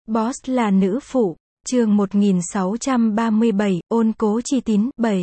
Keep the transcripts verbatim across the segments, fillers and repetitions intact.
Boss là nữ phụ, chương một nghìn sáu trăm ba mươi bảy, ôn cố chi tín, bảy.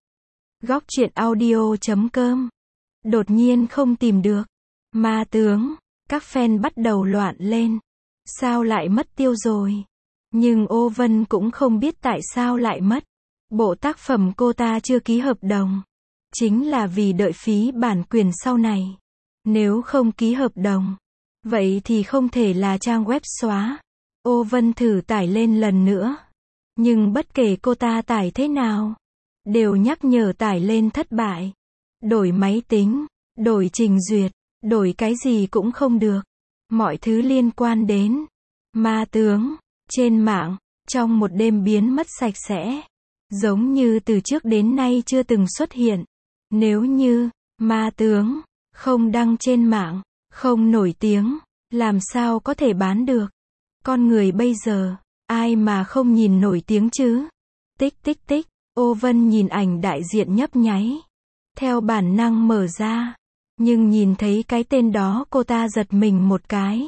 Góc truyện audio chấm com. Đột nhiên không tìm được. Ma tướng. Các fan bắt đầu loạn lên. Sao lại mất tiêu rồi? Nhưng Ô Vân cũng không biết tại sao lại mất. Bộ tác phẩm cô ta chưa ký hợp đồng. Chính là vì đợi phí bản quyền sau này. Nếu không ký hợp đồng, vậy thì không thể là trang web xóa. Ô Vân thử tải lên lần nữa. Nhưng bất kể cô ta tải thế nào, đều nhắc nhở tải lên thất bại. Đổi máy tính, đổi trình duyệt, đổi cái gì cũng không được. Mọi thứ liên quan đến ma tướng trên mạng, trong một đêm biến mất sạch sẽ. Giống như từ trước đến nay chưa từng xuất hiện. Nếu như ma tướng không đăng trên mạng, không nổi tiếng, làm sao có thể bán được? Con người bây giờ, ai mà không nhìn nổi tiếng chứ? Tích tích tích, Ô Vân nhìn ảnh đại diện nhấp nháy. Theo bản năng mở ra. Nhưng nhìn thấy cái tên đó cô ta giật mình một cái.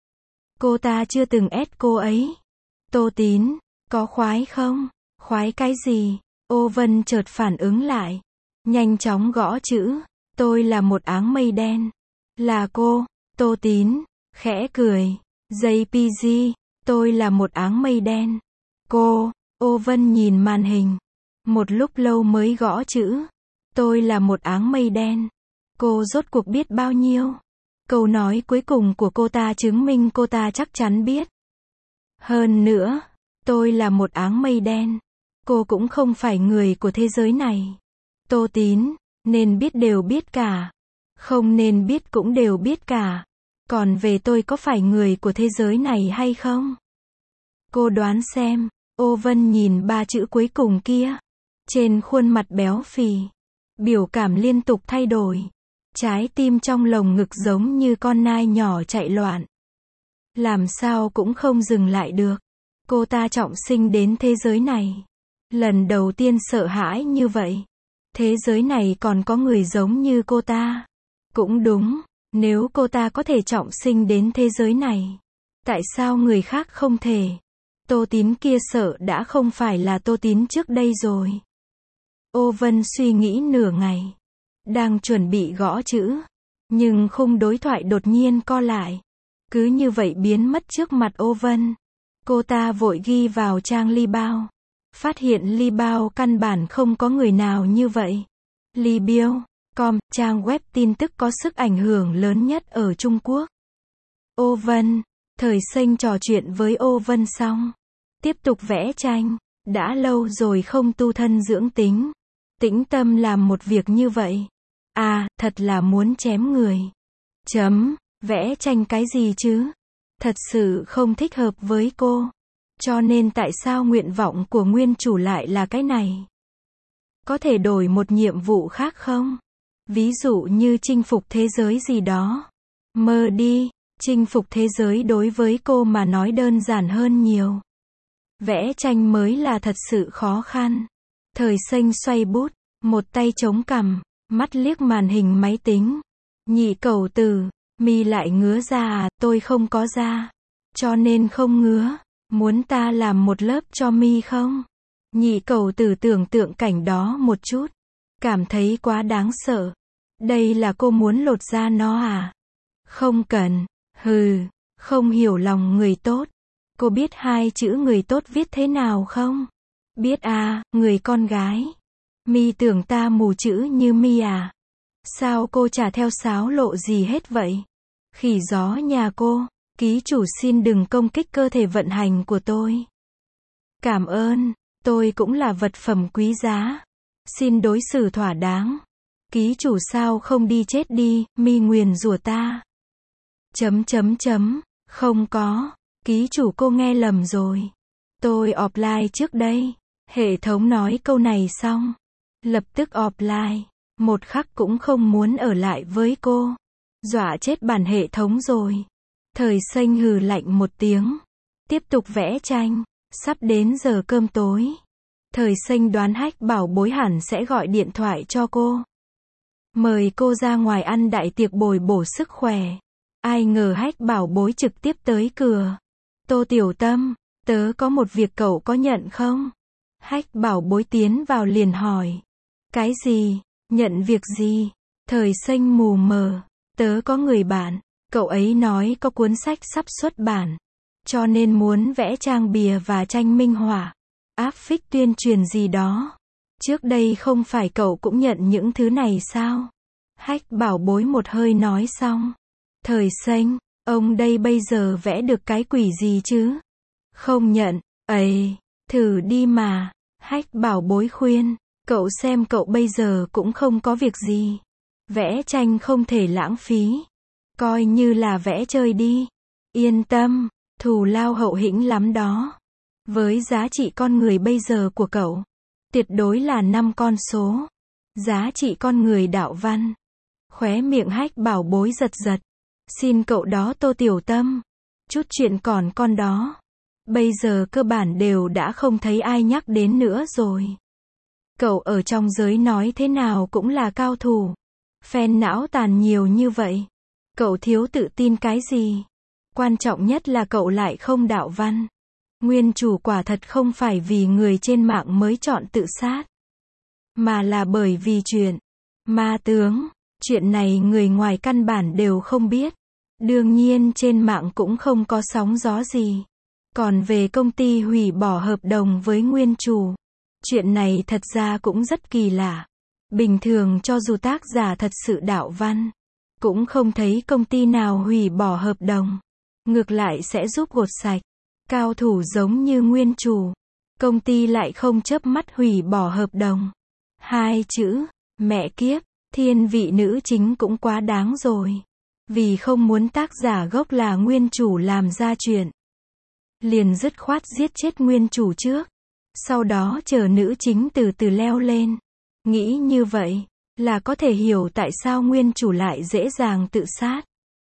Cô ta chưa từng ét cô ấy. Tô Tín, có khoái không? Khoái cái gì? Ô Vân chợt phản ứng lại. Nhanh chóng gõ chữ. Tôi là một áng mây đen. Là cô, Tô Tín, khẽ cười. jê pê giê, tôi là một áng mây đen. Cô, Ô Vân nhìn màn hình. Một lúc lâu mới gõ chữ. Tôi là một áng mây đen. Cô rốt cuộc biết bao nhiêu? Câu nói cuối cùng của cô ta chứng minh cô ta chắc chắn biết. Hơn nữa, tôi là một áng mây đen. Cô cũng không phải người của thế giới này. Tô Tín, nên biết đều biết cả. Không nên biết cũng đều biết cả. Còn về tôi có phải người của thế giới này hay không? Cô đoán xem. Ô Vân nhìn ba chữ cuối cùng kia. Trên khuôn mặt béo phì. Biểu cảm liên tục thay đổi. Trái tim trong lồng ngực giống như con nai nhỏ chạy loạn. Làm sao cũng không dừng lại được. Cô ta trọng sinh đến thế giới này. Lần đầu tiên sợ hãi như vậy. Thế giới này còn có người giống như cô ta. Cũng đúng, nếu cô ta có thể trọng sinh đến thế giới này, tại sao người khác không thể? Tô Tín kia sợ đã không phải là Tô Tín trước đây rồi. Ô Vân suy nghĩ nửa ngày. Đang chuẩn bị gõ chữ. Nhưng khung đối thoại đột nhiên co lại. Cứ như vậy biến mất trước mặt Ô Vân. Cô ta vội ghi vào trang Libao. Phát hiện Libao căn bản không có người nào như vậy. Libao chấm com, trang web tin tức có sức ảnh hưởng lớn nhất ở Trung Quốc. Ô Vân, Thời Xanh trò chuyện với Ô Vân xong. Tiếp tục vẽ tranh. Đã lâu rồi không tu thân dưỡng tính. Tĩnh tâm làm một việc như vậy. À, thật là muốn chém người. Chấm, vẽ tranh cái gì chứ? Thật sự không thích hợp với cô. Cho nên tại sao nguyện vọng của nguyên chủ lại là cái này? Có thể đổi một nhiệm vụ khác không? Ví dụ như chinh phục thế giới gì đó. Mơ đi, chinh phục thế giới đối với cô mà nói đơn giản hơn nhiều. Vẽ tranh mới là thật sự khó khăn. Thời Xanh xoay bút, một tay chống cằm, mắt liếc màn hình máy tính. Nhị cẩu tử, mi lại ngứa da à? Tôi không có da, cho nên không ngứa. Muốn ta làm một lớp cho mi không? Nhị cẩu tử tưởng tượng cảnh đó một chút. Cảm thấy quá đáng sợ. Đây là cô muốn lột da nó à? Không cần. Hừ, không hiểu lòng người tốt. Cô biết hai chữ người tốt viết thế nào không? Biết à, người con gái. Mi tưởng ta mù chữ như mi à? Sao cô chả theo sáo lộ gì hết vậy? Khỉ gió nhà cô, ký chủ xin đừng công kích cơ thể vận hành của tôi. Cảm ơn, tôi cũng là vật phẩm quý giá. Xin đối xử thỏa đáng. Ký chủ sao không đi chết đi, mi nguyền rủa ta. Chấm chấm chấm, không có, ký chủ cô nghe lầm rồi. Tôi offline trước đây. Hệ thống nói câu này xong. Lập tức offline. Một khắc cũng không muốn ở lại với cô. Dọa chết bản hệ thống rồi. Thời Xanh hừ lạnh một tiếng. Tiếp tục vẽ tranh. Sắp đến giờ cơm tối. Thời Xanh đoán Hách Bảo Bối hẳn sẽ gọi điện thoại cho cô. Mời cô ra ngoài ăn đại tiệc bồi bổ sức khỏe. Ai ngờ Hách Bảo Bối trực tiếp tới cửa. Tô Tiểu Tâm, tớ có một việc cậu có nhận không? Hách Bảo Bối tiến vào liền hỏi. Cái gì? Nhận việc gì? Thời xanh mù mờ. Tớ có người bạn, cậu ấy nói có cuốn sách sắp xuất bản, cho nên muốn vẽ trang bìa và tranh minh họa, áp phích tuyên truyền gì đó. Trước đây không phải cậu cũng nhận những thứ này sao? Hách Bảo Bối một hơi nói xong. Thời xanh, ông đây bây giờ vẽ được cái quỷ gì chứ? Không nhận, ấy, thử đi mà. Hách Bảo Bối khuyên, cậu xem cậu bây giờ cũng không có việc gì. Vẽ tranh không thể lãng phí. Coi như là vẽ chơi đi. Yên tâm, thù lao hậu hĩnh lắm đó. Với giá trị con người bây giờ của cậu, tuyệt đối là năm con số. Giá trị con người đạo văn. Khóe miệng Hách Bảo Bối giật giật. Xin cậu đó Tô Tiểu Tâm. Chút chuyện còn con đó. Bây giờ cơ bản đều đã không thấy ai nhắc đến nữa rồi. Cậu ở trong giới nói thế nào cũng là cao thủ. Phen não tàn nhiều như vậy. Cậu thiếu tự tin cái gì? Quan trọng nhất là cậu lại không đạo văn. Nguyên chủ quả thật không phải vì người trên mạng mới chọn tự sát. Mà là bởi vì chuyện ma tướng. Chuyện này người ngoài căn bản đều không biết. Đương nhiên trên mạng cũng không có sóng gió gì. Còn về công ty hủy bỏ hợp đồng với nguyên chủ. Chuyện này thật ra cũng rất kỳ lạ. Bình thường cho dù tác giả thật sự đạo văn, cũng không thấy công ty nào hủy bỏ hợp đồng. Ngược lại sẽ giúp gột sạch. Cao thủ giống như nguyên chủ. Công ty lại không chớp mắt hủy bỏ hợp đồng. Hai chữ, mẹ kiếp, thiên vị nữ chính cũng quá đáng rồi. Vì không muốn tác giả gốc là nguyên chủ làm ra chuyện, liền dứt khoát giết chết nguyên chủ trước. Sau đó chờ nữ chính từ từ leo lên. Nghĩ như vậy, là có thể hiểu tại sao nguyên chủ lại dễ dàng tự sát.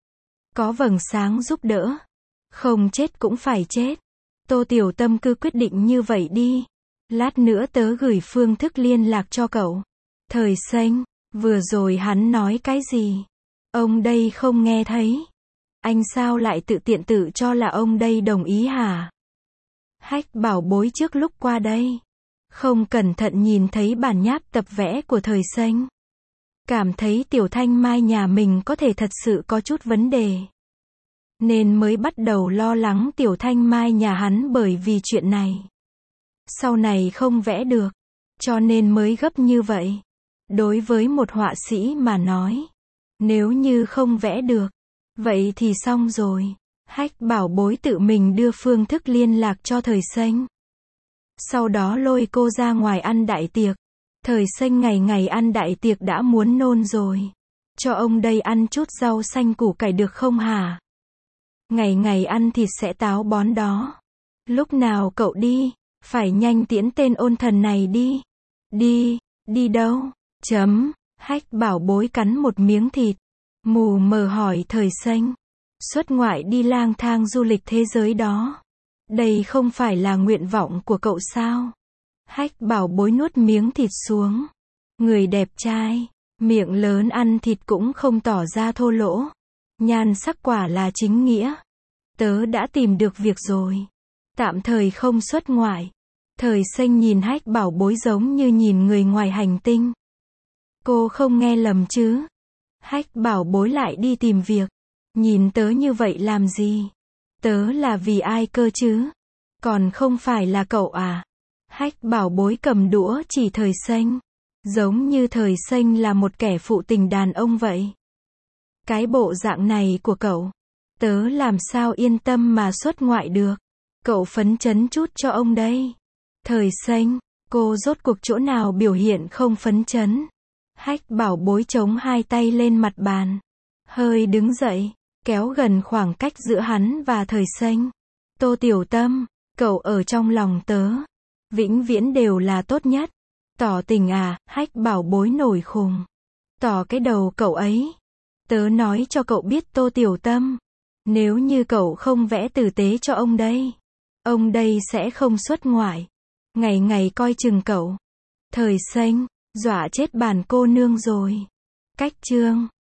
Có vầng sáng giúp đỡ. Không chết cũng phải chết. Tô Tiểu Tâm cứ quyết định như vậy đi. Lát nữa tớ gửi phương thức liên lạc cho cậu. Thời xanh, vừa rồi hắn nói cái gì? Ông đây không nghe thấy. Anh sao lại tự tiện tự cho là ông đây đồng ý hả? Hách Bảo Bối trước lúc qua đây, không cẩn thận nhìn thấy bản nháp tập vẽ của Thời xanh. Cảm thấy Tiểu Thanh Mai nhà mình có thể thật sự có chút vấn đề. Nên mới bắt đầu lo lắng Tiểu Thanh Mai nhà hắn bởi vì chuyện này. Sau này không vẽ được. Cho nên mới gấp như vậy. Đối với một họa sĩ mà nói, nếu như không vẽ được, vậy thì xong rồi. Hách Bảo Bối tự mình đưa phương thức liên lạc cho Thời xanh. Sau đó lôi cô ra ngoài ăn đại tiệc. Thời xanh ngày ngày ăn đại tiệc đã muốn nôn rồi. Cho ông đây ăn chút rau xanh củ cải được không hả? Ngày ngày ăn thịt sẽ táo bón đó. Lúc nào cậu đi? Phải nhanh tiễn tên ôn thần này đi. Đi, đi đâu? Chấm. Hách Bảo Bối cắn một miếng thịt. Mù mờ hỏi Thời xanh. Xuất ngoại đi lang thang du lịch thế giới đó. Đây không phải là nguyện vọng của cậu sao? Hách Bảo Bối nuốt miếng thịt xuống. Người đẹp trai, miệng lớn ăn thịt cũng không tỏ ra thô lỗ. Nhan sắc quả là chính nghĩa. Tớ đã tìm được việc rồi. Tạm thời không xuất ngoại. Thời xanh nhìn Hách Bảo Bối giống như nhìn người ngoài hành tinh. Cô không nghe lầm chứ? Hách Bảo Bối lại đi tìm việc. Nhìn tớ như vậy làm gì? Tớ là vì ai cơ chứ? Còn không phải là cậu à? Hách Bảo Bối cầm đũa chỉ Thời xanh. Giống như Thời xanh là một kẻ phụ tình đàn ông vậy. Cái bộ dạng này của cậu, tớ làm sao yên tâm mà xuất ngoại được? Cậu phấn chấn chút cho ông đây. Thời xanh, cô rốt cuộc chỗ nào biểu hiện không phấn chấn? Hách Bảo Bối chống hai tay lên mặt bàn. Hơi đứng dậy, kéo gần khoảng cách giữa hắn và Thời xanh. Tô Tiểu Tâm, cậu ở trong lòng tớ, vĩnh viễn đều là tốt nhất. Tỏ tình à? Hách Bảo Bối nổi khùng. Tỏ cái đầu cậu ấy. Tớ nói cho cậu biết Tô Tiểu Tâm, nếu như cậu không vẽ tử tế cho ông đây, ông đây sẽ không xuất ngoại. Ngày ngày coi chừng cậu. Thời xanh, dọa chết bản cô nương rồi. Cách chương